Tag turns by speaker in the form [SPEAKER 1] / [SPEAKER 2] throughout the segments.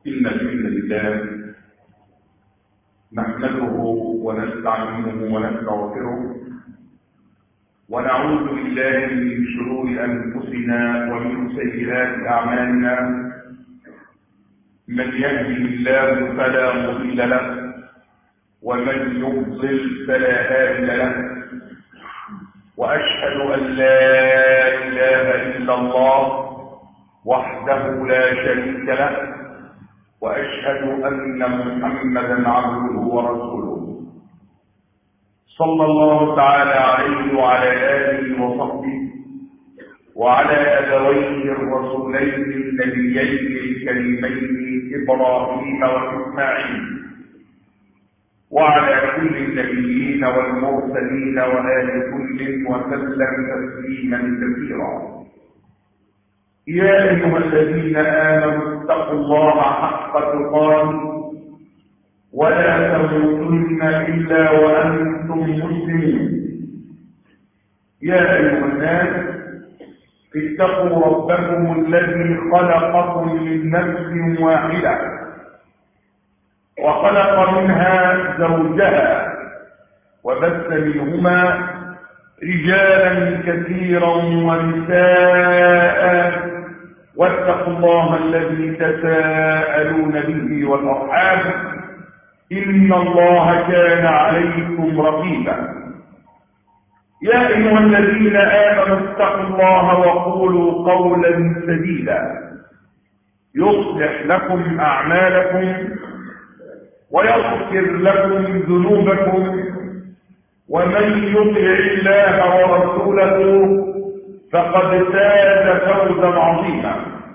[SPEAKER 1] إن الحمد لله نحمده ونستعينه ونستغفره ونعوذ بالله من شرور أنفسنا ومن سيئات أعمالنا. من يهده الله فلا مضل له ومن يضلل فلا هادي له، وأشهد أن لا إله إلا الله وحده لا شريك له، وأشهد أن محمدا عبده ورسوله صلى الله تعالى عليه وعلى آله وصحبه وعلى أبويه الرسولين النبيين الكريمين إبراهيم وإسماعيل وعلى كل النبيين والمرسلين وآل كل وسلم تسليما كثيرا. يا أيها الذين آمنوا اتقوا الله حق تقاته ولا تموتن إلا وأنتم مسلمون. يا أيها الناس اتقوا ربكم الذي خلقكم من نفس واحدة وخلق منها زوجها وبث منهما رجالا كثيرا ونساء، واتقوا الله الذي تساءلون به والأرحام إن الله كان عليكم رقيبا. يا أيها الذين آمنوا اتقوا الله وقولوا قولا سديدا يصلح لكم أعمالكم ويغفر لكم ذنوبكم، ومن يطع الله ورسوله فقد فاز فوزا عظيما.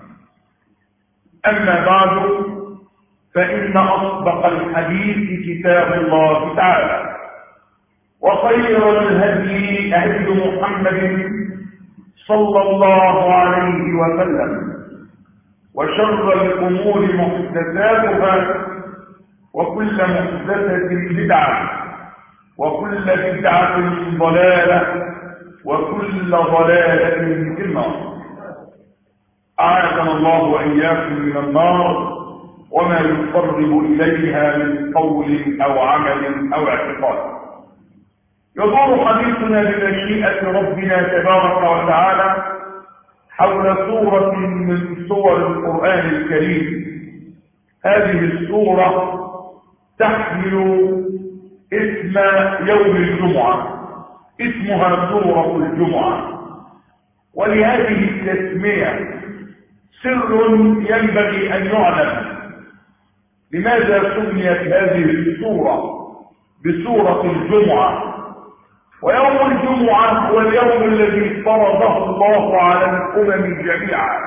[SPEAKER 1] أما بعد، فإن أصدق الحديث كتاب الله تعالى، وخير الهدي هدي محمد صلى الله عليه وسلم، وشر الأمور محدثاتها، وكل محدثة بدعة، وكل بدعة ضلالة، وكل ضلالة في النار. أعاذنا الله وإياكم من النار وما يقرب إليها من قول أو عمل أو اعتقاد. يدور حديثنا بمشيئة ربنا تبارك وتعالى حول سورة من سور القرآن الكريم. هذه السورة تحمل اسم يوم الجمعة، اسمها سورة الجمعة، ولهذه التسمية سر ينبغي أن يعلم. لماذا سميت هذه السورة بسورة الجمعة؟ ويوم الجمعة هو اليوم الذي فرضه الله على الأمم جميعا،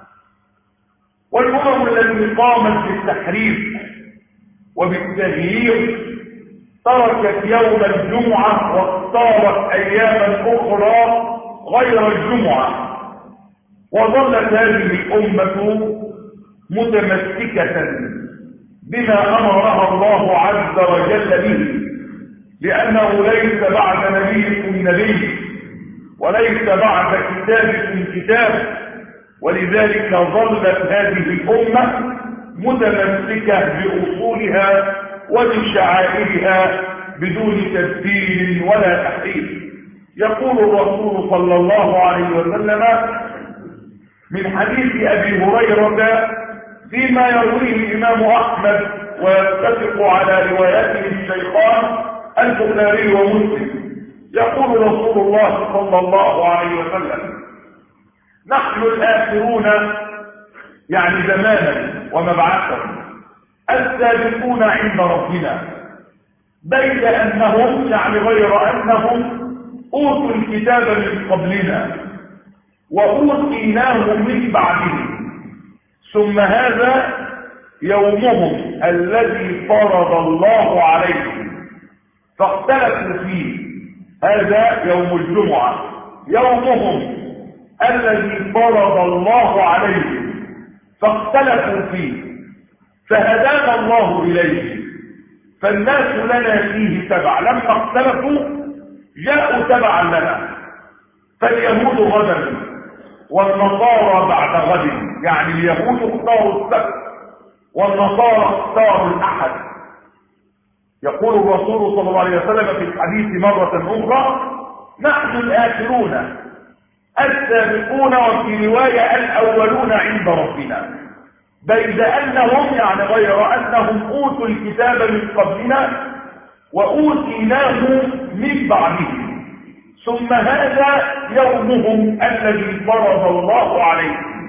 [SPEAKER 1] والأمم التي قامت بالتحريف وبالتغيير تركت يوم الجمعة واختارت أياما أخرى غير الجمعة، وظلت هذه الأمة متمسكة بما أمرها الله عز وجل به، لأنه ليس بعد نبيكم نبي وليس بعد كتابكم كتاب، ولذلك ظلت هذه الأمة متمسكة بأصولها وبشعائرها بدون تبديل ولا تحريف. يقول الرسول صلى الله عليه وسلم من حديث أبي هريرة فيما يرويه الإمام أحمد ويتفق على روايته الشيخان البخاري ومسلم، يقول رسول الله صلى الله عليه وسلم: نحن الآخرون، يعني زمانا ومبعثا، السابقون عند ربنا، بين أنهم، يعني غير أنهم، أوتوا الكتاب من قبلنا وأوتيناه من بعدهم، ثم هذا يومهم الذي فرض الله عليهم فاختلفوا فيه. هذا يوم الجمعة، يومهم الذي فرض الله عليهم فاختلفوا فيه، فهدانا الله إليه، فالناس لنا فيه تبع. لما اختلفوا جاءوا تبعا لنا، فاليهود غدا والنصارى بعد غد، يعني اليهود اختاروا السبت والنصارى اختاروا الأحد. يقول الرسول صلى الله عليه وسلم في الحديث مرة أخرى: نحن الآخرون السابقون، وفي رواية الأولون عند ربنا، بيد أنهم يعني غير أنهم أوتوا الكتاب من قبلنا وأوتيناه من بعدهم، ثم هذا يومهم الذي فرض الله عليهم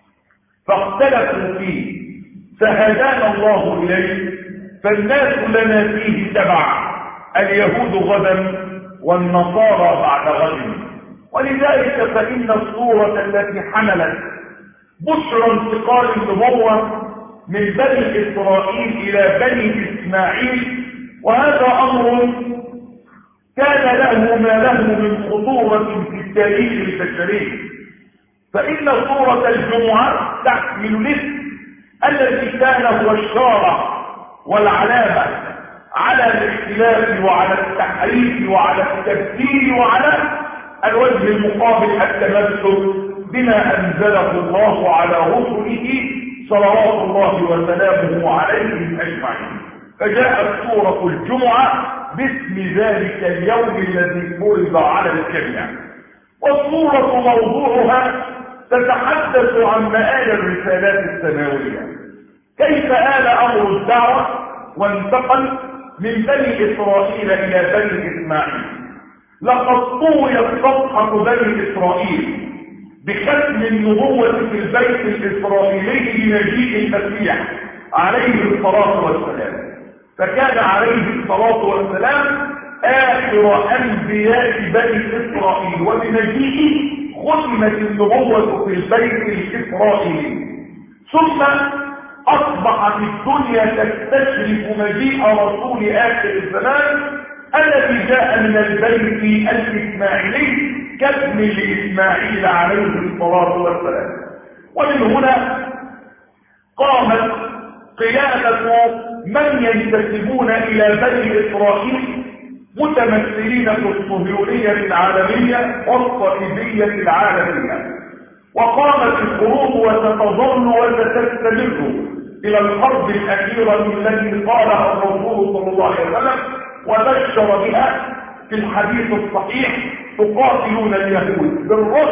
[SPEAKER 1] فاختلفوا فيه فهدانا الله إليه، فالناس لنا فيه تبع، اليهود غدا والنصارى بعد غد. ولذلك فإن الصورة التي حملت بشرى انتقال النبوة من بني إسرائيل إلى بني إسماعيل، وهذا أمر كان له ما له من خطورة في التاريخ البشري. فإن صورة الجمعة تحمل الاسم الذي كان هو الشارع والعلامة على الاختلاف وعلى التحريف وعلى التبديل وعلى الوجه المقابل التمسك بما أنزله الله على رسله صلوات الله وسلامه عليهم أجمعين. فجاءت سورة الجمعة باسم ذلك اليوم الذي فرض على الجميع. والسورة موضوعها تتحدث عن مآل الرسالات السماوية، كيف آل أمر الدعوة وانتقل من بني إسرائيل إلى بني إسماعيل. لقد طويت صفحة بني إسرائيل بختم النبوة في البيت الإسرائيلي بمجيء المسيح عليه الصلاة والسلام، فكان عليه الصلاة والسلام آخر أنبياء بني إسرائيل، وبمجيئه ختمت النبوة في البيت الإسرائيلي. ثم أصبحت الدنيا تستشرف مجيء رسول آخر الزمان الذي جاء من البيت الإسماعيلي كاسم لإسماعيل عليه الصلاة والسلام. ومن هنا قامت قيادة من ينتسبون إلى بني إسرائيل متمثلين في الصهيونية العالمية والصليبية العالمية، وقامت الحروب وستظل وستستمر إلى الحرب الأخيرة التي قالها الرسول صلى الله عليه وسلم وبشر بها في الحديث الصحيح: تقاتلون اليهود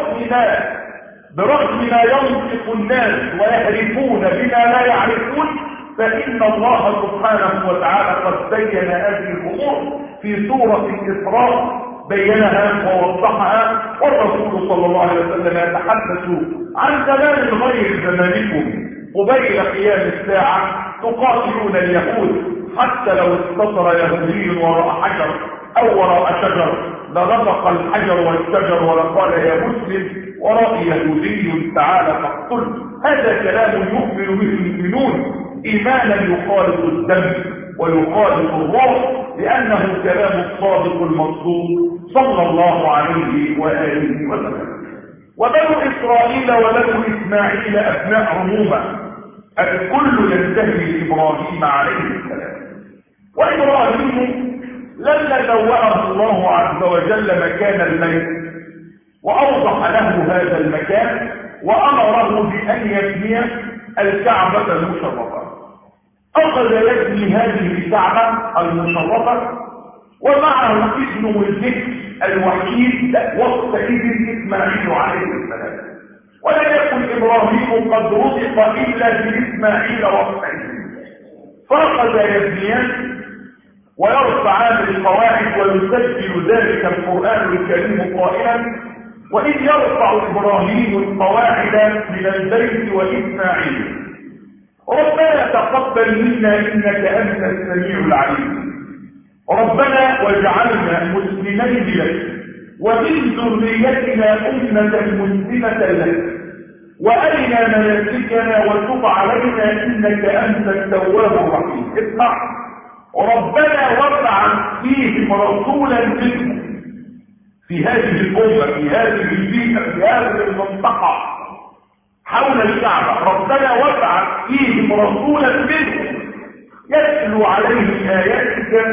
[SPEAKER 1] برغم ما ينطق الناس ويهرفون بما لا يعرفون، فإن الله سبحانه وتعالى قد بين هذه الأمور في سورة الإسراء، بينها ووضحها. والرسول صلى الله عليه وسلم يتحدث عن زمان غير زمانكم قبيل قيام الساعة: تقاتلون اليهود حتى لو استطر يهودي وراء حجر أو وراء شجر لرفق الحجر والشجر ولقال يا مسلم ورائي يهودي تعالى فاقتل. هذا كلام يؤمن به المؤمنون إيمانا يخالط الدم ويخالط الروح، لأنه كلام الصادق المصدوق صلى الله عليه وآله وسلم. وبنو إسرائيل وبنو إسماعيل أبناء عموما، الكل ينتهي لإبراهيم عليه السلام. وإبراهيم لما نوّأه الله عز وجل مكان البيت وأوضح له هذا المكان وأمره بأن يبني الكعبة المشرفة، أخذ يبني هذه الكعبة المشرفة ومعه ابنه الذكر الوحيد وقتئذ إسماعيل عليه السلام. ولم يكن إبراهيم قد رزق إلا بإسماعيل وقتئذ، فأخذ يبنيان ويرفعان القواعد ويسجل ذلك القرآن الكريم قائلا: وإذ يرفع إبراهيم القواعد من البيت وإسماعيل ربنا تقبل منا إنك أنت السميع العليم ربنا واجعلنا مسلمين لك ومن ذريتنا أمة مسلمة لك وأرنا مناسكنا وتب علينا إنك أنت التواب الرحيم. اسمع: ربنا وابعث فيهم رسولا منهم، في هذه الأمة في هذه البيئة في هذه المنطقة حول الكعبة، ربنا وابعث فيهم رسولا منهم يتلو عليهم آياتك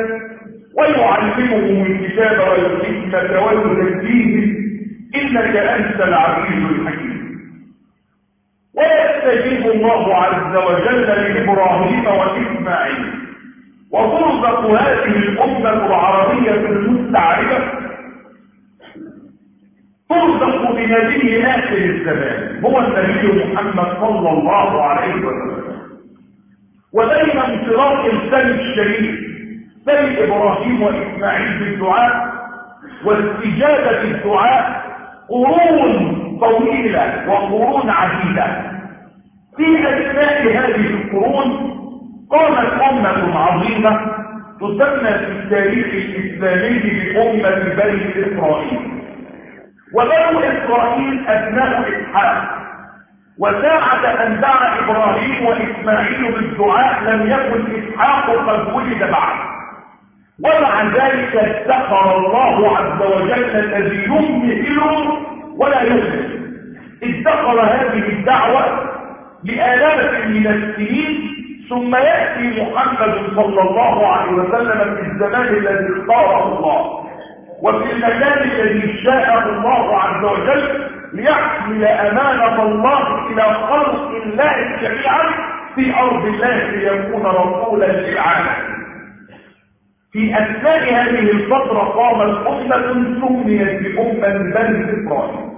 [SPEAKER 1] ويعلمهم الكتاب والحكمة ويزكيهم إنك أنت العزيز الحكيم. ويستجيب الله عز وجل لإبراهيم وإسماعيل، وترزق هذه الأمة العربية المستعربة، ترزق بنبي آخر الزمان هو النبي محمد صلى الله عليه وسلم. وبين انطلاق السن الشريف سن إبراهيم وإسماعيل بالدعاء واستجابة الدعاء قرون طويلة وقرون عديدة. في أثناء هذه القرون قامت أمة عظيمة تسمى في التاريخ الإسلامي بأمة بني إسرائيل. وبنو إسرائيل أبناء إسحاق، وساعة أن دعا إبراهيم وإسماعيل بالدعاء لم يكن إسحاق قد ولد بعد، ومع ذلك ادخر الله عز وجل الذي يمهل ولا يهمل، ادخر هذه الدعوة لآلاف من السنين، ثم يأتي محمد صلى الله عليه وسلم في الزمان الذي اختاره الله وفي المكان الذي شاءه الله عز وجل ليحمل أمانة الله إلى خلق الله جميعا في أرض الله ليكون رسولا للعالم. في أثناء هذه الفترة قامت أمة سميت بأمة بني إسرائيل.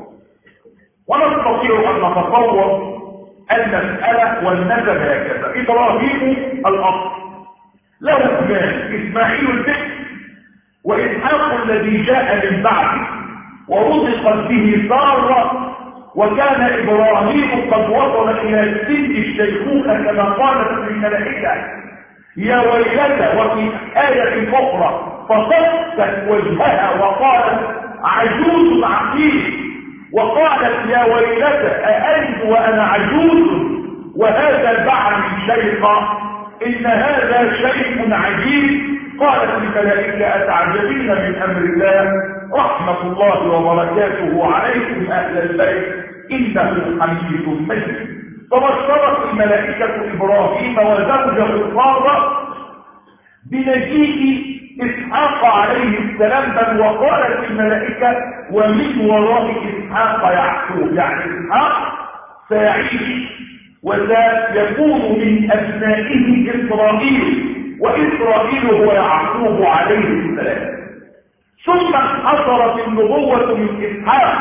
[SPEAKER 1] ونستطيع أن نتصور المسألة والنسب هكذا: إبراهيم الأصل، له ابنان، إسماعيل البكر وإسحاق الذي جاء من بعده، ورزقت به سارة، وكان إبراهيم قد وصل إلى سن الشيخوخة كما قالت الملائكة يا ويلتى، وفي آية أخرى فصفت وجهها وقالت عجوز عقيم، وقالت يا ويلتى أألد وأنا عجوز وهذا البعل شيخا، إن هذا شيء عجيب. قالت الملائكة أتعجبين من أمر الله، رحمة الله وبركاته عليكم أهل البيت إنه حميد مجيد. فبشرت الملائكة إبراهيم وزوجه سارة بمجيء إسحاق عليه السلام، بل وقالت الملائكة ومن وراء إسحاق يعقوب، يعني إسحاق سيعيش وسيكون من أبنائه إسرائيل، وإسرائيل هو يعقوب عليه السلام. ثم انحصرت النبوة من إسحاق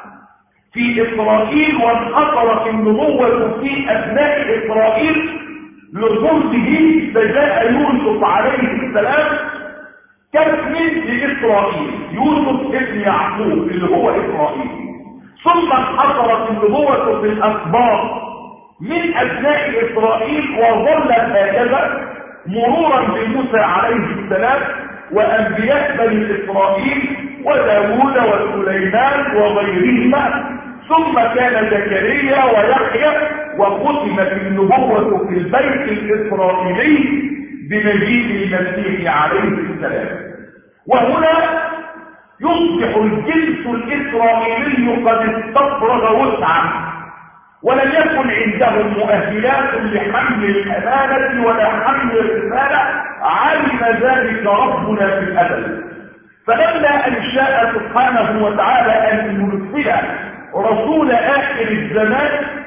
[SPEAKER 1] في إسرائيل، وانحصرت النبوة في أبناء إسرائيل لظلمه، فجاء يوسف عليه السلام كابن لإسرائيل، يوسف ابن يعقوب اللي هو إسرائيل. ثم انحصرت النبوة في الأسباط من أبناء إسرائيل، وظلت هكذا مرورا بموسى عليه السلام وأنبياء بني إسرائيل وداوود وسليمان وغيرهما، ثم كان زكريا ويحيى، وختمت النبوة في البيت الإسرائيلي بمجيء المسيح عليه السلام. وهنا يصبح الجنس الإسرائيلي قد استفرغ وسعا، ولم يكن عندهم مؤهلات لحمل الأمانة ولا حمل الرسالة، علم ذلك ربنا في الأبد. فلما أن شاء سبحانه وتعالى أن يرسل رسول آخر الزمان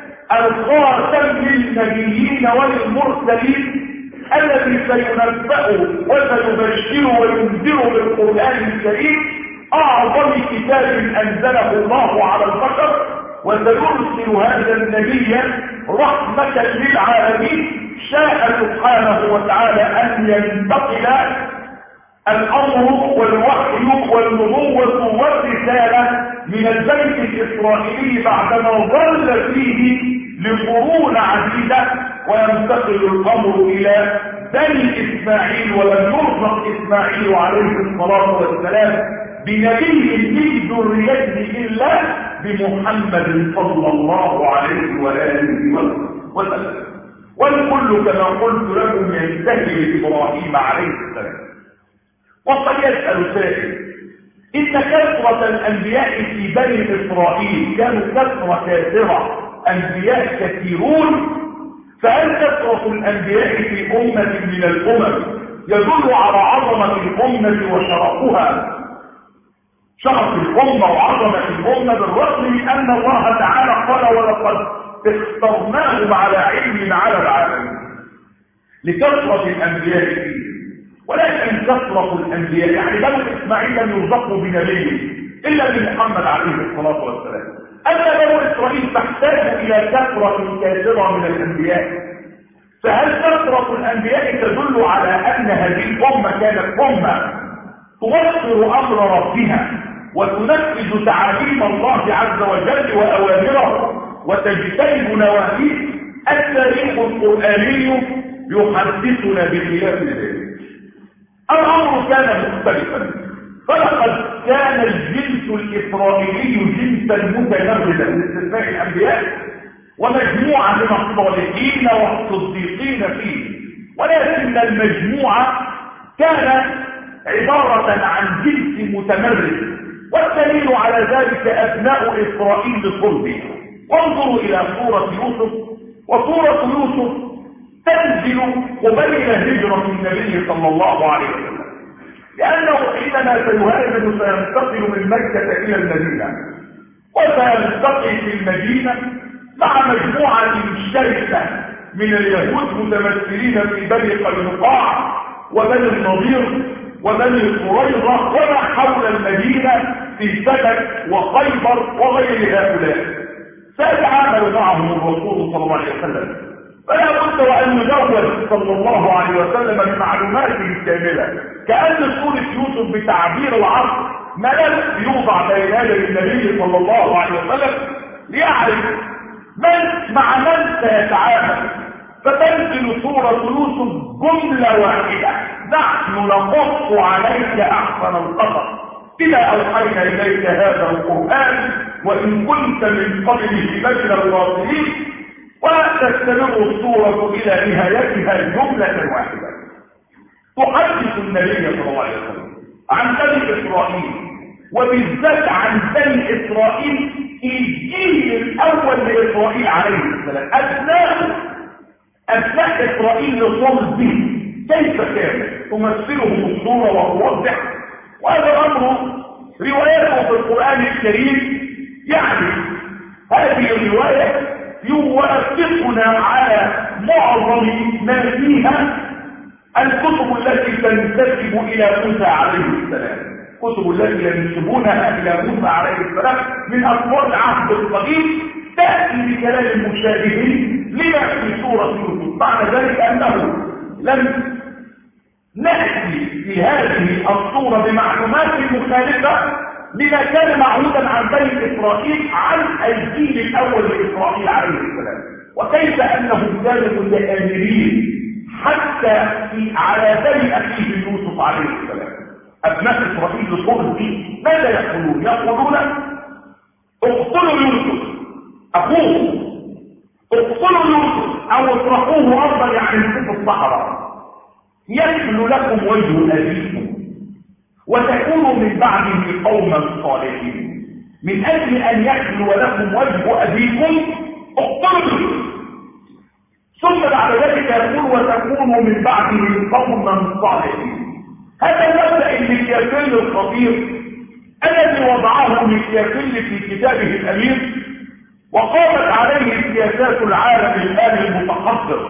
[SPEAKER 1] الخاتم للنبيين والمرسلين الذي سينبأ وسيبشر وينذر بالقرآن الكريم أعظم كتاب أنزله الله على البشر، وسيرسل هذا النبي رحمة للعالمين، شاء سبحانه وتعالى أن ينتقل الأمر والوحي والنبوة والرسالة من البيت الإسرائيلي بعدما ظل فيه لقرون عديدة، وينتقل الأمر إلى بني إسماعيل. ولم يرزق إسماعيل عليه الصلاة والسلام بنبي من ذريته إلا بمحمد صلى الله عليه وآله وسلم. والكل كما قلت لكم ينتهي بإبراهيم عليه السلام. وقد يسأل سائل: إن كثرة الأنبياء في بني إسرائيل كانوا كثرة كثيرة، أنبياء كثيرون، فهل كثرة الأنبياء في أمة من الأمم يدل على عظمة الأمة وشرفها، شرف الأمة وعظمة الأمة، بالرغم من أن الله تعالى قال: ولقد اخترناهم على علم على العالمين لكثرة الأنبياء فيه. ولكن كثرة الأنبياء يعني بنو إسماعيل لم يرزقوا بنبي إلا بمحمد عليه الصلاة والسلام. أما بنو إسرائيل تحتاج إلى كثرة كثيرة من الأنبياء. فهل كثرة الأنبياء تدل على أن هذه الأمة كانت أمة توفر أمر ربها وتنفذ تعاليم الله عز وجل وأوامره وتجتنب نواهيه؟ التاريخ القرآني يحدثنا بخلاف ذلك. الأمر كان مختلفا، فلقد كان الجنس الإسرائيلي جنسا متنردا باستثناء الأنبياء ومجموعة من الصالحين والصديقين فيه، ولكن المجموعة كانت عبارة عن جنس متمرد، والدليل على ذلك أبناء إسرائيل صلبه. وانظروا إلى سورة يوسف، وسورة يوسف تنزل قبيل هجرة النبي صلى الله عليه وسلم، لأنه حينما سيهاجر سينتقل من مكة إلى المدينة، وسيلتقي في المدينة مع مجموعة شرسة من اليهود متمثلين في بني قينقاع وبني النضير وبني قريظة وما حول المدينة في سبك وخيبر وغير هؤلاء. سيتعامل معهم الرسول صلى الله عليه وسلم، فلا بد وأن يجوز صلى الله عليه وسلم بمعلوماته الكاملة، كأن سورة يوسف بتعبير العصر ملف يوضع بين يدي النبي صلى الله عليه وسلم ليعرف من مع من سيتعامل. فتنزل سورة يوسف جملة واحدة: نحن نقص عليك أحسن القصص إذا أوحينا إليك هذا القرآن وإن كنت من قبله لمن الغافلين. وتستمر السورة إلى نهايتها جملة واحدة تحدث النبي صلى الله عليه وسلم عن بني إسرائيل، وبالذات عن بني إسرائيل الجيل الأول لإسرائيل عليه السلام، أبناء إسرائيل لصلب به كيف كانت تمثلهم الصورة وتوضح. وهذا الأمر روايته في القرآن الكريم، يعني هذه الرواية يوافقنا على معظم ما فيها الكتب التي تنتسب إلى موسى عليه السلام، الكتب التي ينسبونها إلى موسى عليه السلام من أطوار العهد القديم تأتي بكلام المشاهدين لما في سورة يوسف. معنى ذلك أنه لم نأتي في هذه الصورة بمعلومات مخالفة لما كان معهودا عن بني إسرائيل عن الجيل الأول لإسرائيل عليه السلام، وكيف أنهم كانوا متآمرين حتى على بني أخيه يوسف عليه السلام. أبناء إسرائيل صلب به ماذا يقولون؟ يقولون: اقتلوا يوسف أخوه، اقتلوا يوسف أو اطرحوه أرضا، يعني في الصحراء، يخلو لكم وجه أبيكم وتكونوا من بعده قوما صالحين. من أجل أن يخلو لكم وجه أبيكم اقتلوا. ثم بعد ذلك يقول: وتكونوا من بعده قوما صالحين. هذا المبدأ المكيافيلي الخطير الذي وضعه مكيافيلي في كتابه الأمير، وقامت عليه سياسات العالم الآن المتحضر،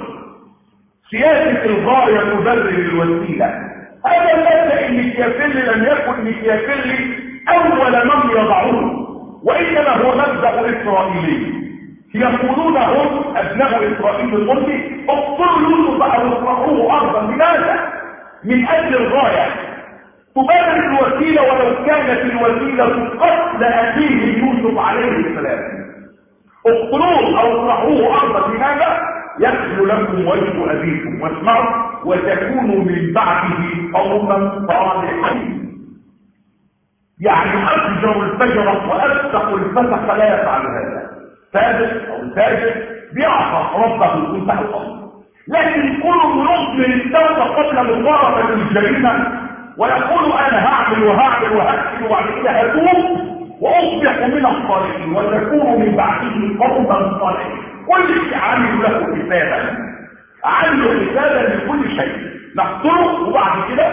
[SPEAKER 1] سياسة الغاية تبرر الوسيلة. هذا المبدأ المكيافيلي لم يكن مكيافيلي أول من يضعوه، وإنما هو مبدأ إسرائيلي. يقولون هم أبناء إسرائيل القدسي: اقتلوا يوسف أو اطرحوه أرضا. لماذا؟ من أجل الغاية تبرر الوسيلة، ولو كانت الوسيلة قتل أخيه يوسف عليه السلام. اقتلوه أو اطرحوه أرضا. لماذا؟ يخلو لكم وجه أبيكم، واسمعوا: وتكونوا من بعده قوما صالحين. يعني أفجر الفجر وأفسق الفسق لا يفعل هذا. فاجر أو تاجر بيعصى ربه كنت الأمر، لكن كل يظلم التوبة قبل مقاربة الجريمة ويقول: أنا هعمل وهكتب وبعد كده هتوب وأصبح من الصالحين. وتكونوا من بعده قوما صالحين. كل شيء عامل له حسابا، عامل حسابا لكل شيء. نقتله وبعد كده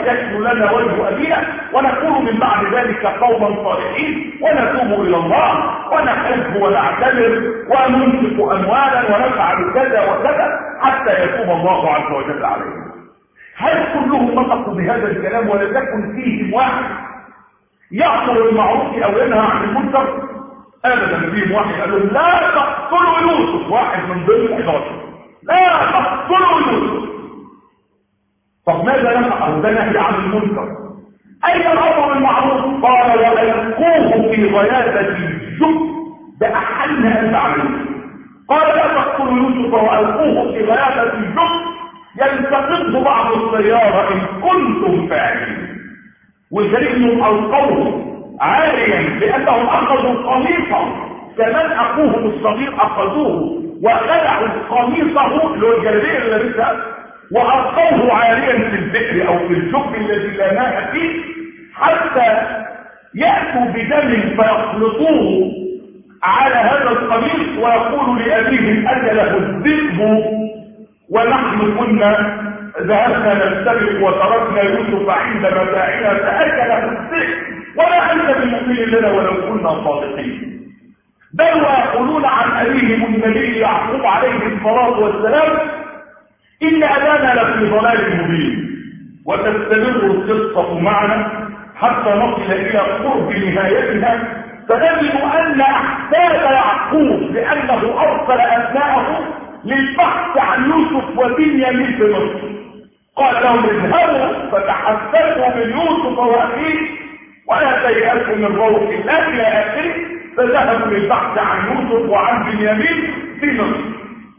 [SPEAKER 1] يكن لنا وجه أبينا ونكون من بعد ذلك قوما صالحين ونتوب إلى الله ونحب ونعتذر وننفق أموالا ونفعل كذا وكذا حتى يتوب الله عز وجل علينا. هل كلهم نطقوا بهذا الكلام ولا تكن فيهم واحد يأمر بالمعروف أو ينهى عن المنكر؟ أبدا فيهم واحد قال لهم لا تقتلوا يوسف، واحد من ضمن 11 لا تقتلوا يوسف. طب ماذا نفعل؟ ده نهي عن المنكر. أين الأمر بالمعروف؟ قال وألقوه في غيابة الجب، ده أحل أن تعملوا. قال لا تقتلوا يوسف وألقوه في غيابة الجب يلتقطه بعض السيارة إن كنتم فاعلين. والدليل انهم ألقوه عاريا لأنهم أخذوا قميصه كمان أخوهم الصغير أخذوه وخلعوا قميصه اللي هو الجلابيه اللي لابسها وألقوه عاريا في البئر أو في الجب الذي لا ماء فيه حتى يأتوا بدم فيخلطوه على هذا القميص ويقول لأبيهم أكله الذئب ونحن كنا ذهبنا نستبق وتركنا يوسف عند متاعنا فأكله الذئب ولا أنت بمؤمن لنا ولو كنا صادقين. بل ويقولون عن أبيهم النبي يعقوب عليه الصلاة والسلام إن أبانا لفي ضلال مبين. وتستمر القصة معنا حتى نصل إلى قرب نهايتها فنجد أن أحفاد يعقوب لأنه أرسل أبناءه للبحث عن يوسف وبنيامين في مصر قال لهم اذهبوا فتحسسوا من يوسف وأخيه ولا تيأسوا من روح الله إلى آخره. فذهبوا للبحث عن يوسف وعن بنيامين في مصر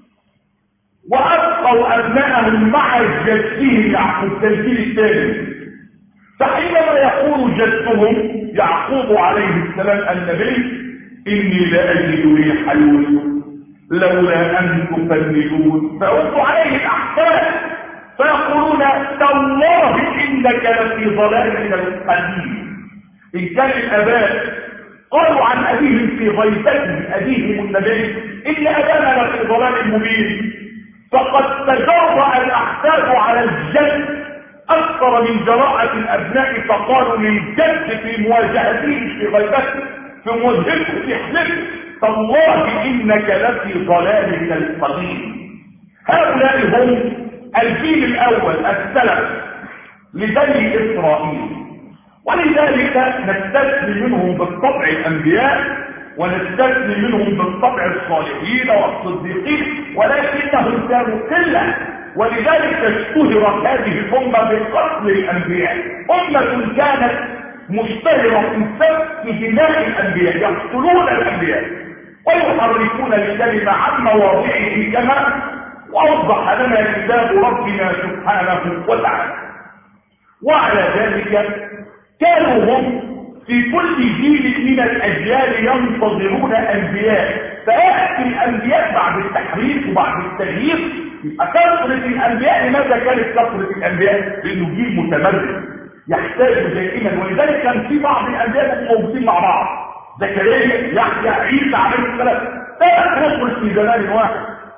[SPEAKER 1] وأبقوا أبناءهم مع جدهم يعقوب الجيل الثاني. فحينما يقول جدهم يعقوب عليه السلام النبي إني لا أجد ريح يوسف لولا أن تفندون فأوفوا عليه الأحفاد فيقولون تالله إنك لفي ضلالك القديم. إن كان الآباء قالوا عن أبيهم في غيبته أبيهم النبي إن أبانا لفي ضلال مبين فقد تجرأ الأحفاد على الجد أكثر من جراءة الأبناء فقالوا للجد في مواجهته في غيبته في مواجهته في حلفه تالله إنك لفي ضلالك القديم. هؤلاء هم الجيل الأول السلف لبني إسرائيل ولذلك نستثني منهم بالطبع الأنبياء ونستثني منهم بالطبع الصالحين والصديقين ولكنهم كانوا قلة ولذلك اشتهرت هذه الأمة بقتل الأنبياء. أمة كانت مشتهرة في سفك دماء الأنبياء يقتلون الأنبياء ويحرفون الكلمة عن مواضعه كما وأوضح لنا كتاب ربنا سبحانه وتعالى. وعلى ذلك كانوا هم في كل جيل من الأجيال ينتظرون أنبياء فيأتي الأنبياء بعد التحريف وبعد التغيير. كثرة الأنبياء لماذا كانت كثرة الأنبياء؟ لأنه جيل متمرد يحتاج دائما ولذلك كان في بعض الأنبياء موجودين مع بعض زكريا يحيى عيسى عليه السلام 3 رسل في زمان واحد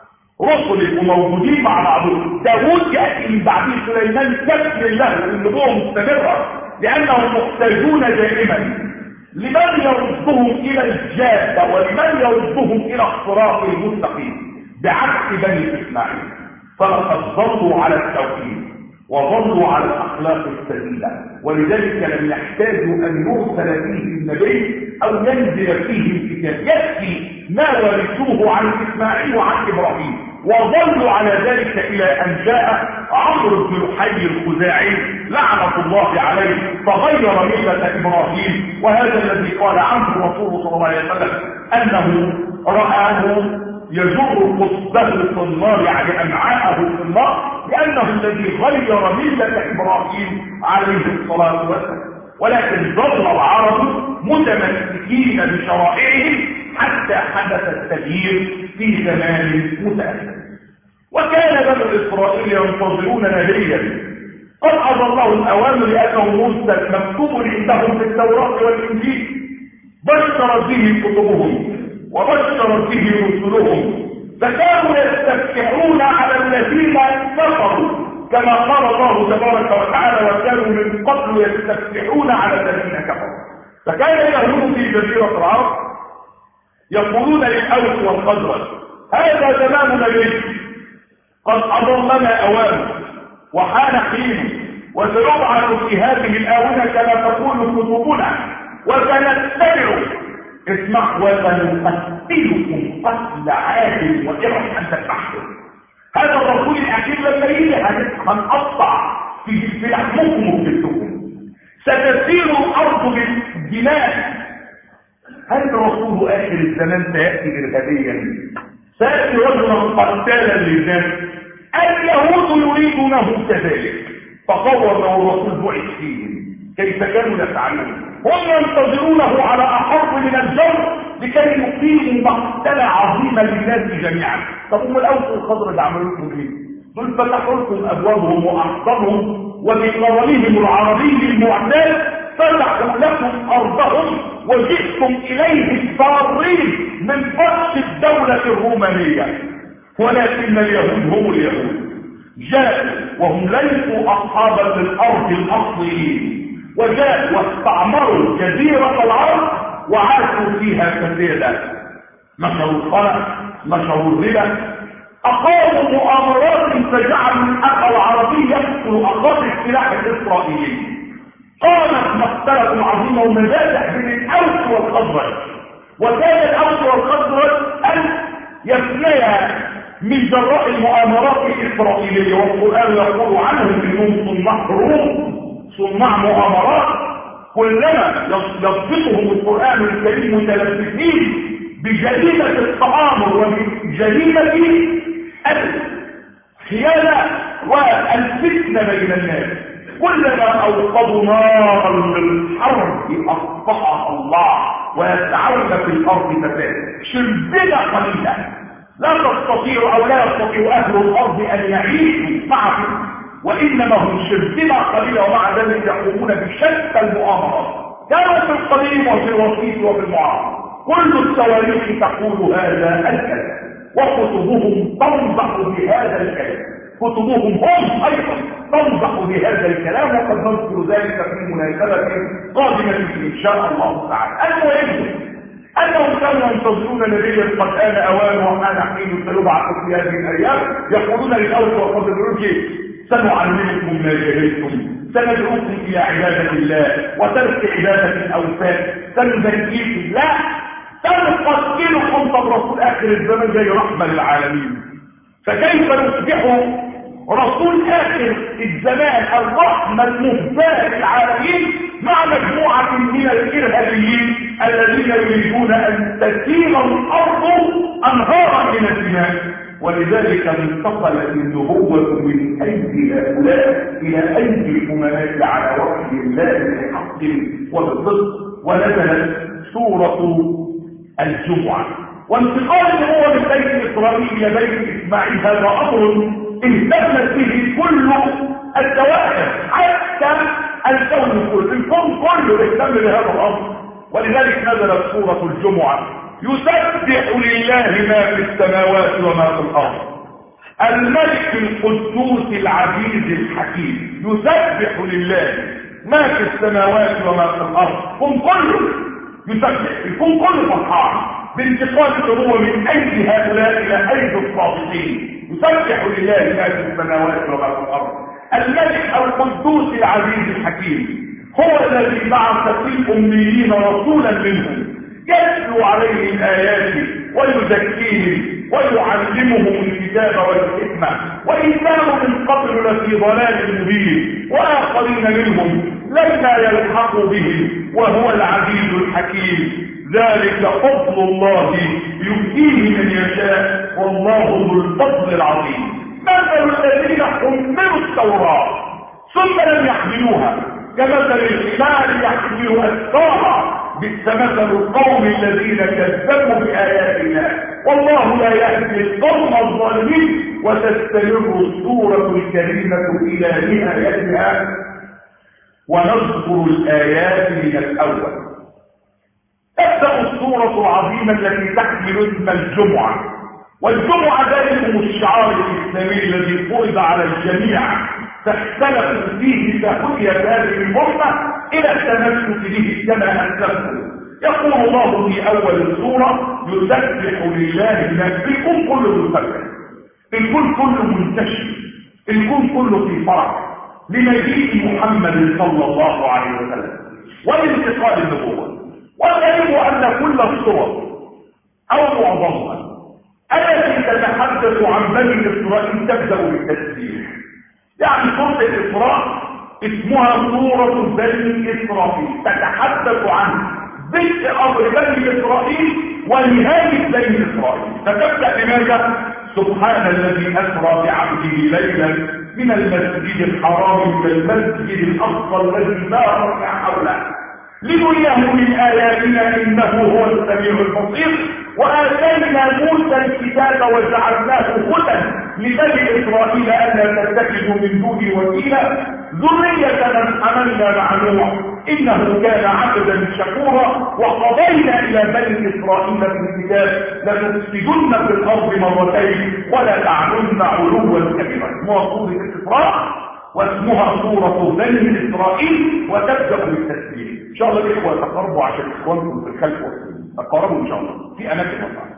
[SPEAKER 1] رسل موجودين مع بعضهم. داوود يأتي من بعده سليمان كثر له النبوة مستمرة لأنهم محتاجون دائما لمن يردهم إلى الجادة ولمن يردهم إلى الصراط المستقيم بعكس بني إسماعيل فلقد ظلوا على التوحيد وظلوا على الأخلاق السديدة ولذلك لم يحتاجوا أن يرسل فيه النبي أو ينزل فيه الكتاب يكفي ما ورثوه عن إسماعيل وعن إبراهيم وظلوا على ذلك إلى أن جاء عمرو بن لحي الخزاعي لعنة الله عليه فغير ملة إبراهيم وهذا الذي قال عنه الرسول صلى الله عليه وسلم أنه رآه يجر قصبه في النار يعني أمعاءه في النار لأنه الذي غير ملة إبراهيم عليه الصلاة والسلام. ولكن ظل العرب متمسكين بشرائعهم حتى حدث التغيير في زمان متأخر. وكان بنو إسرائيل ينتظرون نبيا قد أضلهم أوامر لأنه مرسل مكتوب عندهم في التوراة والإنجيل بشرت به كتبهم وبشرت به رسلهم فكانوا يستفتحون على الذين كفروا كما قال الله تبارك وتعالى وكانوا من قبل يستفتحون على الذين كفروا. فكان اليهود في جزيرة العرب يقولون للأوس والخزرج هذا زمان نبي قد أضلنا أوانه وحان حينه وسيبعث في هذه الآونة كما تقول كتبنا وسنتبع اسمع وسنقتلكم قتل عاد وإرم أن تتبعثوا. هذا الرسول الأخير لما يجي هنقطع في لحمكم وجلدكم ستسير الأرض بالدماء. هل رسول آخر الزمان سيأتي إرهابيا؟ سيأتي رجلا قتالا للناس؟ اليهود يريدونه كذلك، فقرر له الرسول بعث فيهم كيف كانوا يفعلون. هم ينتظرونه على أحر من الجو لكي يقيموا مقتلة عظيمة للناس جميعا. طب هم الأوس والخزرج عملوا لكم ايه؟ دول فتحوا لكم أبوابهم وأحضرهم وبقرارهم العربي المعتاد فتحوا لكم أرضهم وجئتم إليه فارين من فرق الدولة الرومانية. ولكن اليهود هم اليهود جاءوا وهم ليسوا أصحابا للأرض الأصليين، وجاءوا واستعمروا جزيرة العرب وعاشوا فيها كثيرا، نشروا الخلق نشروا الربا، أقاموا مؤامرات فجعلوا الأخ العربي يقتل أخاذ السلاح الإسرائيلي. قامت مقتلة عظيمة ومذابح بين الأوس والخزرج، وكان الأوس والخزرج أن يفنيا من جراء المؤامرات الإسرائيلية، والقرآن يقول عنهم إنهم صناع حروب صناع مؤامرات. كلما يضبطهم القرآن الكريم متلبسين بجريمة التآمر وبجريمة الخيانة والفتنة بين الناس. كلما أوقدوا نارا للحرب أصبحها الله ويسعون في الأرض فساد. شربنا قليلا لا تستطيع أو لا يستطيع أهل الأرض أن يعيشوا معهم، وإنما هم شربنا قليلا ومع ذلك يقومون بشتى المؤامرات. كانوا في القديم وفي الوسيط وفي المعارضة كل التواريخ تقول هذا الكلام، وكتبهم تنضح بهذا الكلام، كتبهم هم أيضا تنضح بهذا الكلام، وقد نذكر ذلك في مناسبة قادمة إن شاء الله تعالى. المهم أنهم كانوا ينتظرون نبيا قد آن أوانه وحان حين سيبعث في هذه الأيام. يقولون للأوس والخزرج سنعلمكم ما جهلتم، سندعوكم إلى عبادة الله وترك عبادة الأوثان، سنزكيكم لا سنقتلكم. طب رسول آخر الزمن جاي رحمة للعالمين، فكيف نصبح رسول آخر الزمان الرحمة المهداة للعالمين مع مجموعة من الإرهابيين الذين يريدون أن تسيل الأرض أنهارا من الدماء؟ ولذلك انتقلت النبوة من أيدي هؤلاء إلى أيدي الأمناء على وحي الله بحق وبالضبط، ونزلت سورة الجمعة. وانتقال النبوة من بيت إسرائيل إلى بيت إسماعيل هذا أمر اهتمت به كل الدوائر، حتى الكون كله، الكون كله اهتم بهذا الأمر. ولذلك نزلت سورة الجمعة يسبح لله ما في السماوات وما في الأرض، الملك القدوس العزيز الحكيم. يسبح لله ما في السماوات وما في الأرض، الكون كله يسبح، الكون كله فرحان بانتقال النبوة من أيدي هؤلاء إلى أيدي الصادقين. يسبح لله ما في السماوات وما في الأرض، الملك القدوس العزيز الحكيم. هو الذي بعث في الأميين رسولا منهم يتلو عليهم آياته ويزكيهم ويعلمهم الكتاب والحكمة، وإن كانوا من قبل لفي ضلال مبين، وآخرين منهم لما يلحقوا بهم وهو العزيز الحكيم. ذلك فضل الله يؤتيه من يشاء والله ذو الفضل العظيم. مثل الذين حملوا التوراة ثم لم يحملوها كمثل الحمار يحمل أسفارا، بئس مثل القوم الذين كذبوا بآياتنا والله لا يهدي القوم الظالمين. وتستمر السورة الكريمة إلى نهايتها ونذكر الآيات من الأول. تبدأ السورة العظيمة التي تحمل اسم الجمعة، والجمعة ذلك الشعار الإسلامي الذي فرض على الجميع فاختلفوا فيه فهدي هذه الأمة إلى التمسك به كما أسلموا. يقول الله في أول السورة: يسبح لله الكون كله مسبح، الكون كله منتشر، الكون كله في فرح لمجيء محمد صلى الله عليه وسلم والانتقال النبوة. والغريب أن كل الصور أو معظمها التي تتحدث عن بني إسرائيل تبدأ بالتسبيح. يعني سورة الإسراء اسمها سورة بني إسرائيل، تتحدث عن بدء أمر بني إسرائيل ونهاية بني إسرائيل. فتبدأ بماذا؟ سبحان الذي أسرى بعبده ليلا من المسجد الحرام إلى المسجد الأقصى الذي بارك حوله لنريه من آياتنا إنه هو السميع البصير. وآتينا موسى الكتاب وجعلناه هدى لبني إسرائيل ألا تتخذوا من دوني وكيلا ذرية من حملنا مع نوح إنه كان عبدا شكورا. وقضينا إلى بني إسرائيل في الكتاب لتفسدن في الأرض مرتين ولا تعلن علوا كبيرا. اسمها سورة الإسراء واسمها سورة بني إسرائيل وتبدأ بالتسبيح. إن شاء الله الإخوة تقربوا عشان إخوانكم في الخلف تقربوا إن شاء الله في أماكن وطن.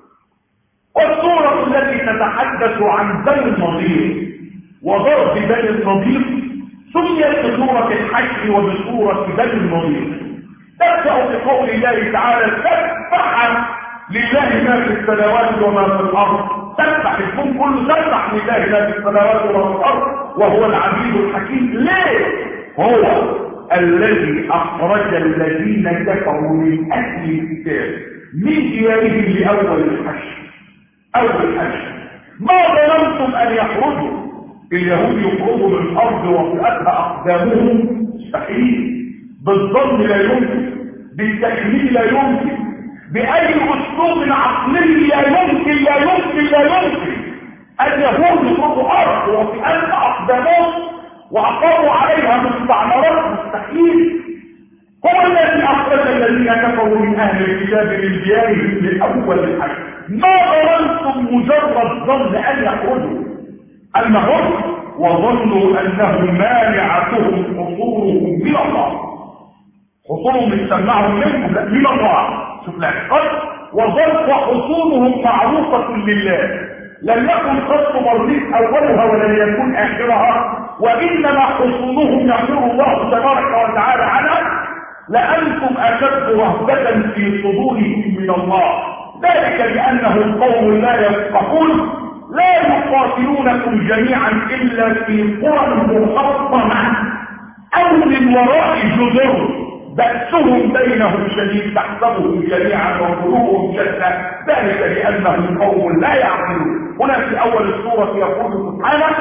[SPEAKER 1] والسورة التي تتحدث عن بني النضير وضرب بني النضير سميت بسورة الحشر وبسورة بني النضير. تبدأ بقول الله تعالى: سبح لله ما في السماوات وما في الأرض. سبح الكون كله سبح لله ما في السماوات وما في الأرض وهو العزيز الحكيم. ليه؟ هو الذي أخرج الذين كفروا من أهل الكتاب من ديارهم لأول الحشر. أول الحشر ما ظننتم أن يخرجوا. اليهود يخرجوا من الأرض وفئتها أقدامهم مستحيل. بالظن لا يمكن، بالتكميل لا يمكن، بأي أسلوب عقلي لا يمكن لا يمكن لا يمكن. اليهود يخرجوا أرض وفئتها أقدامهم وأقاموا عليها مستعمرات مستحيل. هو الذي أخرج الذين كفروا من أهل الكتاب من ديارهم لأول الحشر. ما ظننتم مجرد ظن أن يخرجوا أنهم وظنوا أنهم مانعتهم حصولهم من الله. حصولهم يسمعهم منهم لا من الله. شوف الاعتقاد. وظنوا حصولهم معروفة لله، لم يكن خط مريض أولها ولم يكن آخرها، وإنما حصولهم يقول الله تبارك وتعالى عنها: لأنتم أشد رهبة في صدورهم من الله، ذلك لأنهم قوم لا يفقهون لا يقاتلونكم جميعا إلا في قرى محصنة أو من وراء جدر بأسهم بينهم شديد تحسبهم جميعا وقلوبهم شتى ذلك لأنهم قوم لا يعقلون. هنا في أول السورة يقول سبحانه: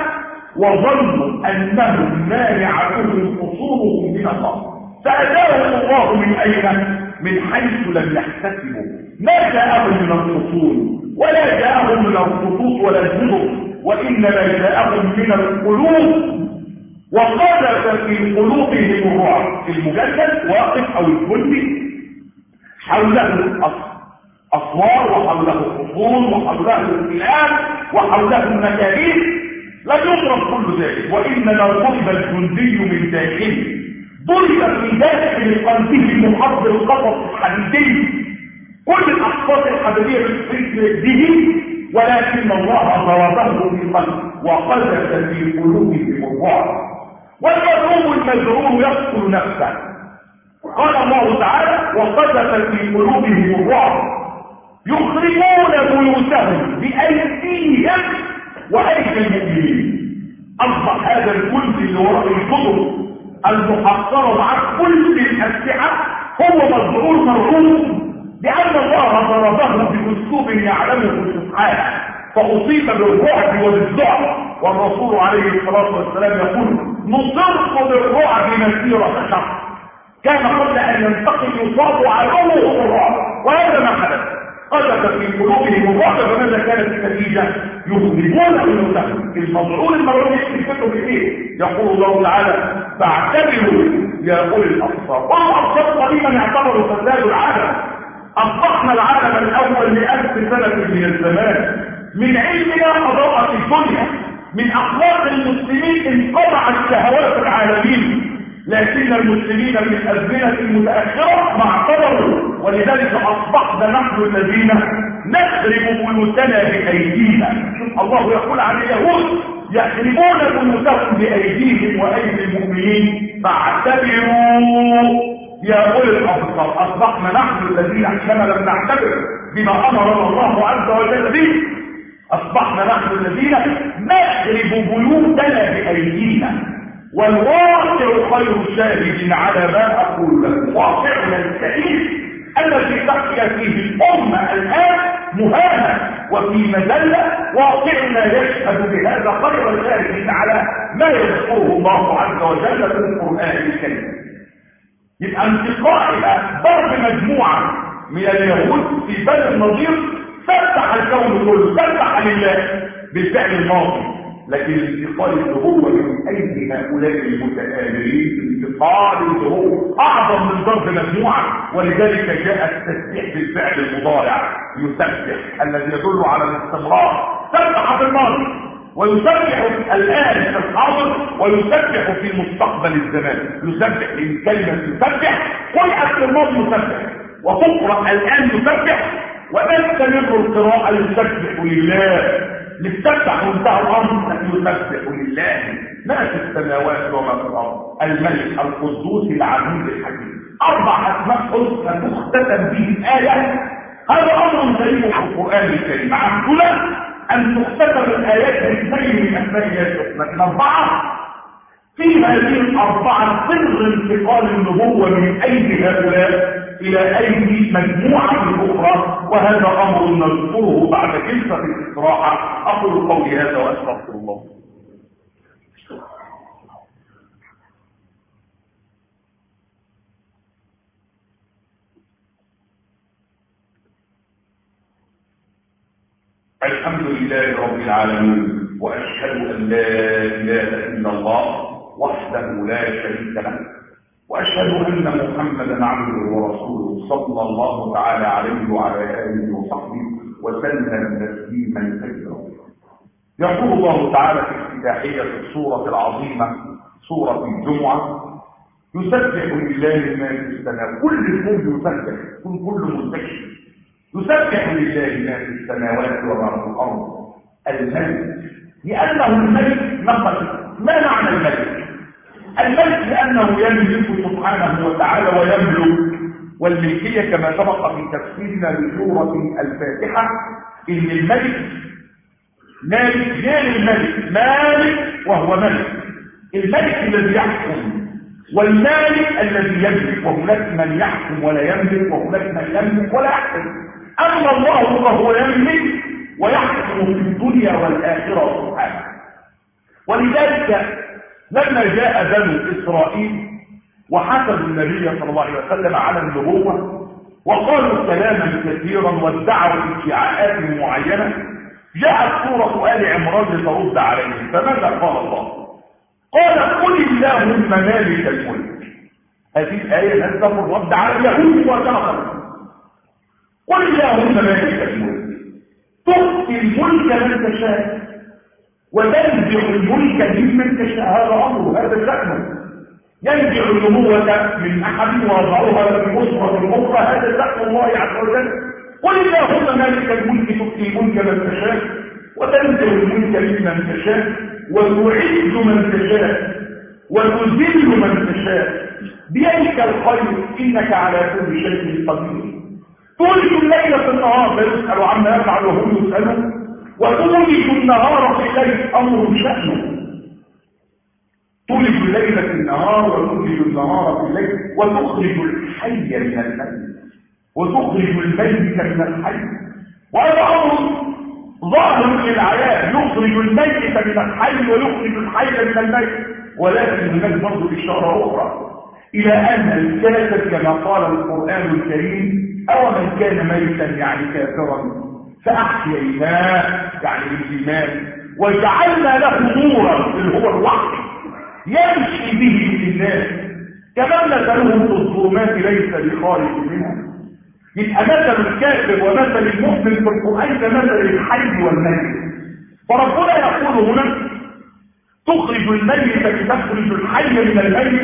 [SPEAKER 1] وظنوا أنهم مانعتهم حصولهم من الله فأتاهم الله من أين؟ من حيث لم يحتسبوا. ما جاءهم من الحصول ولا جاءهم من الخطوط ولا الجدر، وإنما جاءهم من القلوب. وقذف في قلوبهم الرعب. المجلد واقف أو الكلي حوله أسوار وحوله خصوم وحوله الكلام وحوله المكاريس، لا يضرب كل ذلك، وإنما ضرب الجندي من داخله، ضرب في داخل قلبه محضر القفص الحديدي. كل الأقفاص الحديدية به، ولكن الله ضربه في قلبه وقذف في قلوبهم الرعب. والمظلوم المجرور يقتل نفسه. قال الله تعالى: وقذف في قلوبهم الرعب يخربون بيوتهم بأيديهم وأيدي المؤمنين. أصبح هذا الجند اللي وراء الكتب المحصرة مع كل الأسلحة هو مجرور مرعوب، لأن الله ضربه بأسلوب يعلمه سبحانه فأصيب بالرعب وبالذعر. والرسول عليه الصلاة والسلام يقول: نصرت بالرعب مسيرة شهر. كان قبل أن ينتقل يصاب عدوه بالرعب، وهذا ما حدث. قذف في قلوبهم الرعب، فماذا كانت النتيجة؟ يخرجون بيوتهم. المظلوم المرعوب يكتفته بإيه؟ يقول الله تعالى: فاعتبروا يا أولي الأبصار. والأبصار قديما يعتبروا فساد العالم. أصبحنا العالم الأول ل1000 سنة من الزمان. من علمنا أضاءت الدنيا، من أخلاق المسلمين انقطع لكن المسلمين في الأزمنة المتأخرة ما اعتبروا، ولذلك أصبحنا نحن الذين نخرب بيوتنا بأيدينا. شوف الله يقول عن اليهود يخربون بيوتهم بأيديهم وأيدي المؤمنين فاعتبروا يا أولي الأبصار. أصبحنا نحن الذين حينما لم نعتبر بما أمرنا الله عز وجل به، أصبحنا نحن الذين نخرب بيوتنا بأيدينا. والواقع خير شاهد على ما أقول لكم. واقعنا الكريم الذي تحيا فيه الأمة الآن مهانة وفي مذلة، واقعنا يشهد بهذا خير شاهد على ما يذكره الله عز وجل في القرآن الكريم. يبقى انتقاء ضرب مجموعة من اليهود في بني النضير فتح الكون كله، فتح لله بالفعل الماضي، لكن انتقال النبوة من أيدي هؤلاء المتآمرين انتقال النبوة أعظم من ضرب مجموعة، ولذلك جاء التسبيح بالفعل المضارع يسبح الذي يدل على الاستمرار. سبح في الماضي ويسبح الآن في الحاضر ويسبح في مستقبل الزمان. يسبح من كلمة يسبح قرأت في الماضي يسبح وتقرأ الآن يسبح وتستمر القراءة يسبح لله. للسبح وانتهى الأمر يسبح لله ما في السماوات وما في الأرض الملك القدوس العزيز الحكيم. 4 أسماء حسنى تختتم به الآية. هذا أمر كريم في القرآن الكريم. مع كل أن تختتم الآيات باثنين من أسماء الله الحسنى، لكن 4 في هذه 4 سر انتقال النبوة من أيدي هؤلاء إلى أيدي مجموعة أخرى، وهذا أمر نذكره بعد جلسة الاستراحة. أقول قولي هذا وأستغفر الله. الحمد لله رب العالمين، وأشهد أن لا إله إلا الله وحده لا شريك له، وأشهد أن محمدا عبده ورسوله صلى الله تعالى عليه وعلى آله وصحبه وسلم تسليما كثيرا. يقول الله تعالى في افتتاحية السورة العظيمة سورة الجمعة: يسبح لله ما في السماء. كل كون يسبح، كل منتشر يسبح لله ما في السماوات وما في الأرض. الملك لأنه الملك نقل. ما معنى الملك؟ الملك لأنه يملك سبحانه وتعالى ويملك، والملكية كما سبق في تفسيرنا لسورة الفاتحة إن الملك مالك غير الملك، مالك وهو ملك. الملك الذي يحكم والمالك الذي يملك، وهناك من يحكم ولا يملك وهناك من يملك ولا يحكم. أما الله فهو يملك ويحكم في الدنيا والآخرة سبحانه. ولذلك لما جاء بنو إسرائيل وحسدوا النبي صلى الله عليه وسلم على النبوة وقالوا كلاما كثيرا وادعوا ادعاءات معينة، جاءت سورة آل عمران لترد عليهم. فماذا قال الله؟ قال: قل اللهم مالك الملك. هذه الآية تنتهي الرد على اليهود وكفروا. قل اللهم مالك الملك تؤتي الملك من تشاء وتنزع الملك ممن تشاء. هذا أمره، هذا شأنه. ينزع النبوة من أحد ويضعها في أسرة أخرى، هذا شأن الله عز وجل. قل اللهم مالك الملك تؤتي الملك من تشاء وتنزع الملك ممن تشاء وتعز من تشاء وتذل من تشاء بيدك الخير إنك على كل شيء قدير. تولج الليل في النهار لا يسأل عما يفعل وهم يسألون، وتولج النهار في الليل أمر شأنه. تولج الليل في النهار وتولج النهار في الليل، وتخرج الحي من الميت وتخرج الميت من الحي. وهذا أمر ظاهر للعيان، يخرج الميت من الحي ويخرج الحي من الميت. ولكن هناك برضه إشارة أخرى إلى أن الكافر كما قال القرآن الكريم: أو من كان ميتا يعني كافرا فأحييناه يعني بالإيمان وجعلنا له نورا اللي هو الوحي يمشي به في الناس كما مثلهم في الظلمات ليس بخارج منها. يبقى مثل الكافر ومثل المؤمن في القرآن كمثل الحي والميت. فربنا يقول هنا: تخرج الميت لتخرج الحي من الميت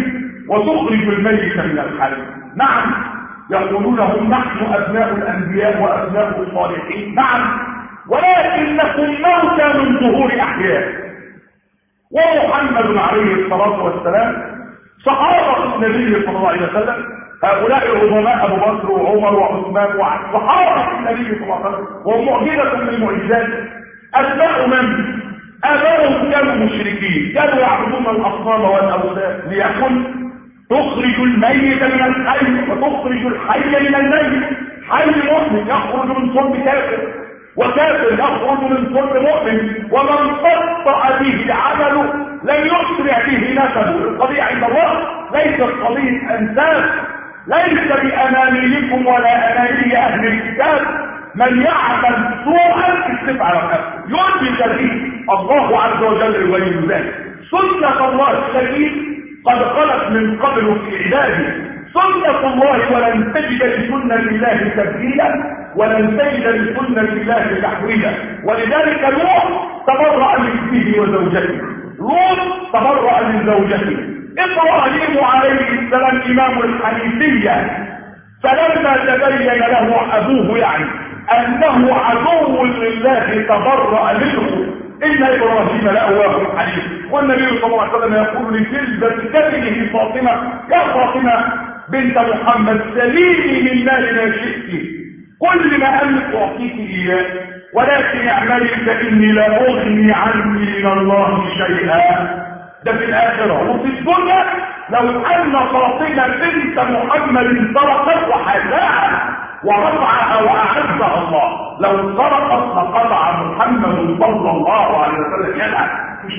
[SPEAKER 1] وتخرج الميت من الحي. نعم، يقولون هم نحن أبناء الأنبياء وأبناء الصالحين. نعم، ولكنكم موتى من ظهور أحياء. ومحمد عليه الصلاة والسلام صحابة النبي صلى الله عليه وسلم، هؤلاء العظماء أبو بكر وعمر وعثمان وعلي صحابة النبي صلى الله عليه وسلم ومعجزة من المعجزات. أبناء من؟ آباؤهم كانوا مشركين، كانوا يعبدون الأصنام والأوثان. ليكن تخرج الميت من الحي وتخرج الحي من الميت. حي مؤمن يخرج من صلب كافر، وكافر يخرج من صلب مؤمن. ومن بطأ به عمله لم يسرع به نسبه. القضية عند الله ليست قضية أنساب، ليس بأمانيكم ولا أماني أهل الكتاب. من يعمل سوءا يكتب على نفسه ينجز به، الله عز وجل يبين ذلك. سنة الله التي قد خلت من قبل في عباده، سنة الله، ولن تجد لسنة الله تبديلا ولن تجد لسنة الله تحويلا. ولذلك لوط تبرأ من ابنه وزوجته، لوط تبرأ من زوجته. إبراهيم عليه السلام إمام الحنيفية، فلما تبين له أبوه يعني أنه عدو لله تبرأ منه. إن إبراهيم لأواه حليم. والنبي صلى الله عليه وسلم يقول لجلدة كبده فاطمة: يا فاطمة بنت محمد سليني من مال ما شئت، كل ما أملك أعطيك إياه، ولكن اعملي فإني لا أغني عني من الله شيئا. ده في الآخرة. وفي الدنيا لو أن فاطمة بنت محمد سرقت وحزاها ورفعها وأعزها الله، لو سرقت لقطع محمد صلى الله عليه وسلم يدها. مش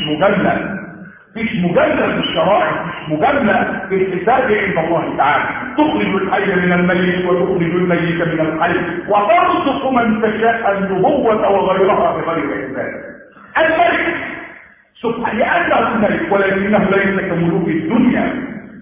[SPEAKER 1] مجلد في الشرائع، مش مجلد في الحساب عند الله تعالى. تخرج الحي من الميت وتخرج الميت من الحي وترزق من تشاء النبوة وغيرها بغير حساب. الملك سبحانه لأنه الملك، ولكنه ليس كملوك الدنيا.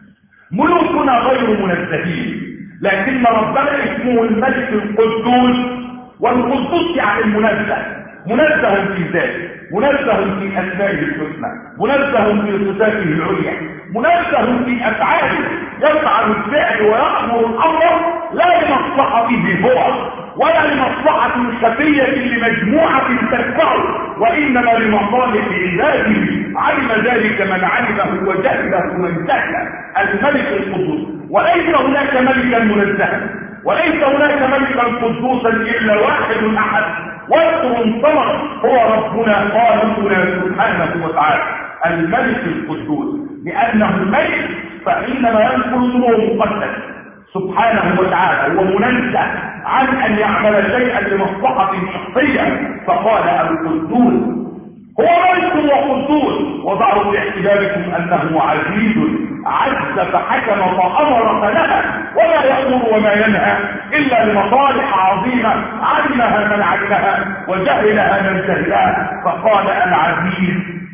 [SPEAKER 1] ملوكنا غير منزهين، لكن ربنا اسمه الملك القدوس، والقدوس يعني المنزه، منزه في ذاته، منزه في اسمائه الحسنى، منزه في صفاته العليا، منزه في افعاله. يفعل الفعل ويأمر الامر لا لمصلحته هو ولا لمصلحة خفية لمجموعة تتبعه، وإنما لمصالح عباده. علم ذلك من علمه وجهله من جهله. الملك القدوس. وليس هناك ملكا منزها، وليس هناك ملكا قدوسا إلا واحد أحد، واذكر الصمد هو ربنا خالقنا سبحانه وتعالى الملك القدوس. لأنه الملك فإنما ينقل اسمه مقدس سبحانه وتعالى، هو منزه عن أن يعمل شيئا لمصلحة شخصية. فقال القدوس هو ملك وقدوس. وضعوا في احتبابكم أنه عزيز، عز فحكم فأمر فنهى، ولا يأمر وما ينهى إلا لمصالح عظيمة علمها من علمها وجهلها من جهلها. فقال العزيز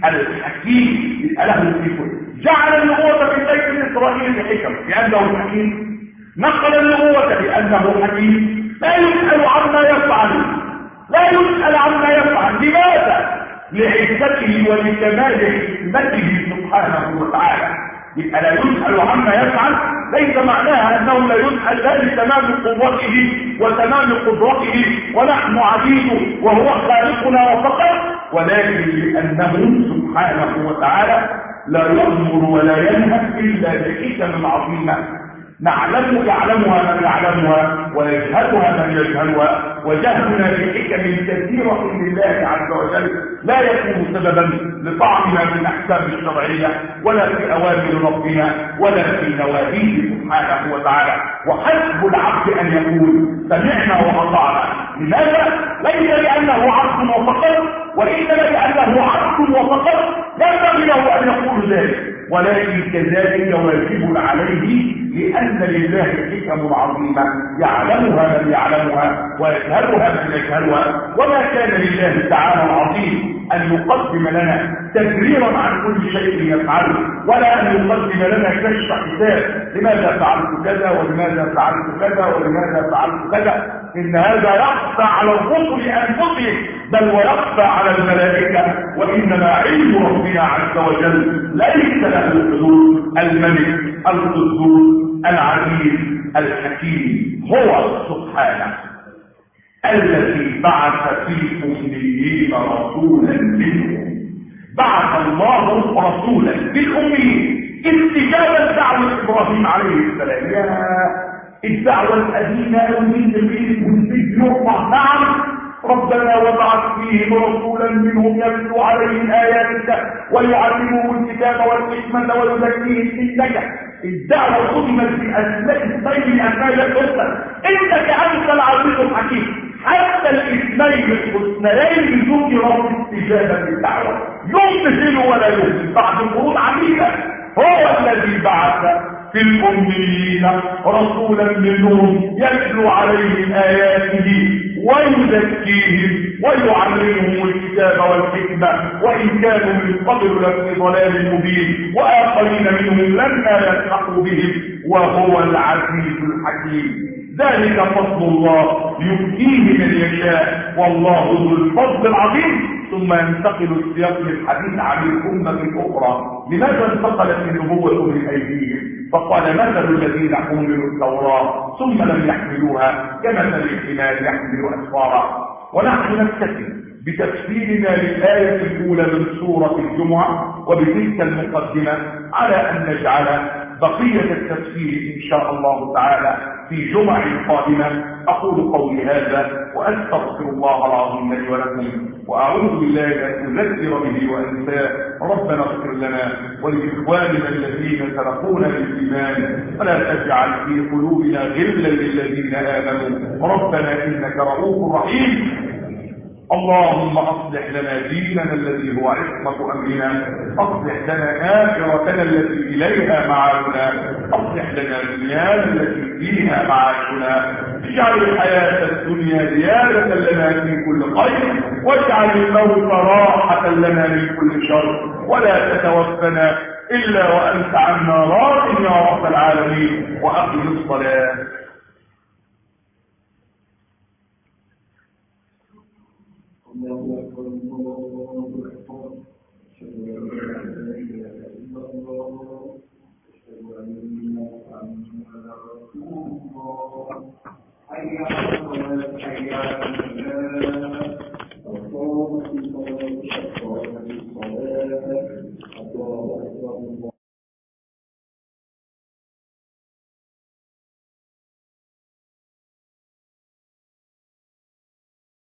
[SPEAKER 1] الحكيم له في كل. جعل النبوة في بيت الإسرائيل بحكم لأنه الحكيم، نقل النبوة لأنه حكيم. لا يسأل عما يفعل، لا يسأل عما يفعل. لماذا؟ لعزته ولكمال حكمته سبحانه وتعالى. يبقى لا يسأل عما يفعل ليس معناها أنه لا يسأل، لا لتمام قوته وتمام قدرته ونحن عبيده وهو خالقنا وفقط، ولكن لأنه سبحانه وتعالى لا يأمر ولا ينهى إلا بحكم عظيمة يعلمها من يعلمها ويجهلها من يجهلها. وجهلنا بحكم كثيرة لله عز وجل لا يكون سببا لطعننا في الأحكام الشرعية ولا في أوامر ربنا ولا في نواهيه سبحانه وتعالى. وحسب العبد أن يقول سمعنا وأطعنا. لماذا؟ ليس لأنه عبد وفقط، وإنما لأنه عبد وفقط ينبغي له أن يقول ذلك، ولكن كذلك واجب عليه لأن لله حكم عظيمة يعلمها من يعلمها ويجهلها من يجهلها. وما كان لله تعالى العظيم أن يقدم لنا تبريرا عن كل شيء يفعله، ولا أن يقدم لنا كشف حساب لماذا فعلت كذا ولماذا فعلت كذا ولماذا فعلت كذا. إن هذا يخفى على الرسل أنفسهم بل ويخفى على الملائكة، وإنما علم ربنا عز وجل ليس له حدود. الملك القدوس العزيز الحكيم هو سبحانه الذي بعث في الأميين رسولا منهم. بعث الله رسولا بالأميين استجابة دعوة إبراهيم عليه السلام. يا الدعوة القديمة من جميل والسجن يرفع. نعم ربنا وبعث فيهم رسولا منهم يتلو عليهم آياتك ويعلمهم الكتاب والحكمة ويزكيهم إنك. الدعوة قدمت بأسماء الطيب أسماء الحسنى إنك أنت العزيز الحكيم. حتى الاثنين الحسنيين ذكروا استجابة للدعوة. يمثل ولا يمثل بعد قرون عديدة. هو الذي بعث في الأميين رسولا منهم يتلو عليهم آياته ويزكيهم ويعلمهم الكتاب والحكمة وإن كانوا من قبل لفي ضلال مبين وآخرين منهم لما يلحقوا بهم وهو العزيز الحكيم. ذلك فضل الله يؤتيه من يشاء والله ذو الفضل العظيم. ثم ينتقل السياق للحديث عن الأمة الأخرى. لماذا انتقلت النبوة من أيديهم؟ فقال مثل الذين حملوا التوراة ثم لم يحملوها كمثل الحمار يحمل أسفارا. ونحن نكتفي بتفسيرنا للآية الأولى من سورة الجمعة وبتلك المقدمة على أن نجعل بقية التفسير إن شاء الله تعالى في جمع قادمة. أقول قولي هذا وأستغفر الله العظيم لي ولكم وأعوذ بالله أن أذكر به وأنساه. ربنا اغفر لنا ولإخواننا الذين سبقونا بالإيمان ولا تجعل في قلوبنا غلا للذين آمنوا ربنا إنك رؤوف رحيم. اللهم أصلح لنا ديننا الذي هو عصمة أمرنا. أصلح لنا آخرتنا التي إليها معادنا. أصلح لنا دنيانا التي فيها معاشنا. اجعل الحياة الدنيا زيادة لنا في كل خير واجعل الموت راحة لنا من كل شر ولا تتوفنا إلا وأنت عنا راض يا رب العالمين. وأقم الصلاة.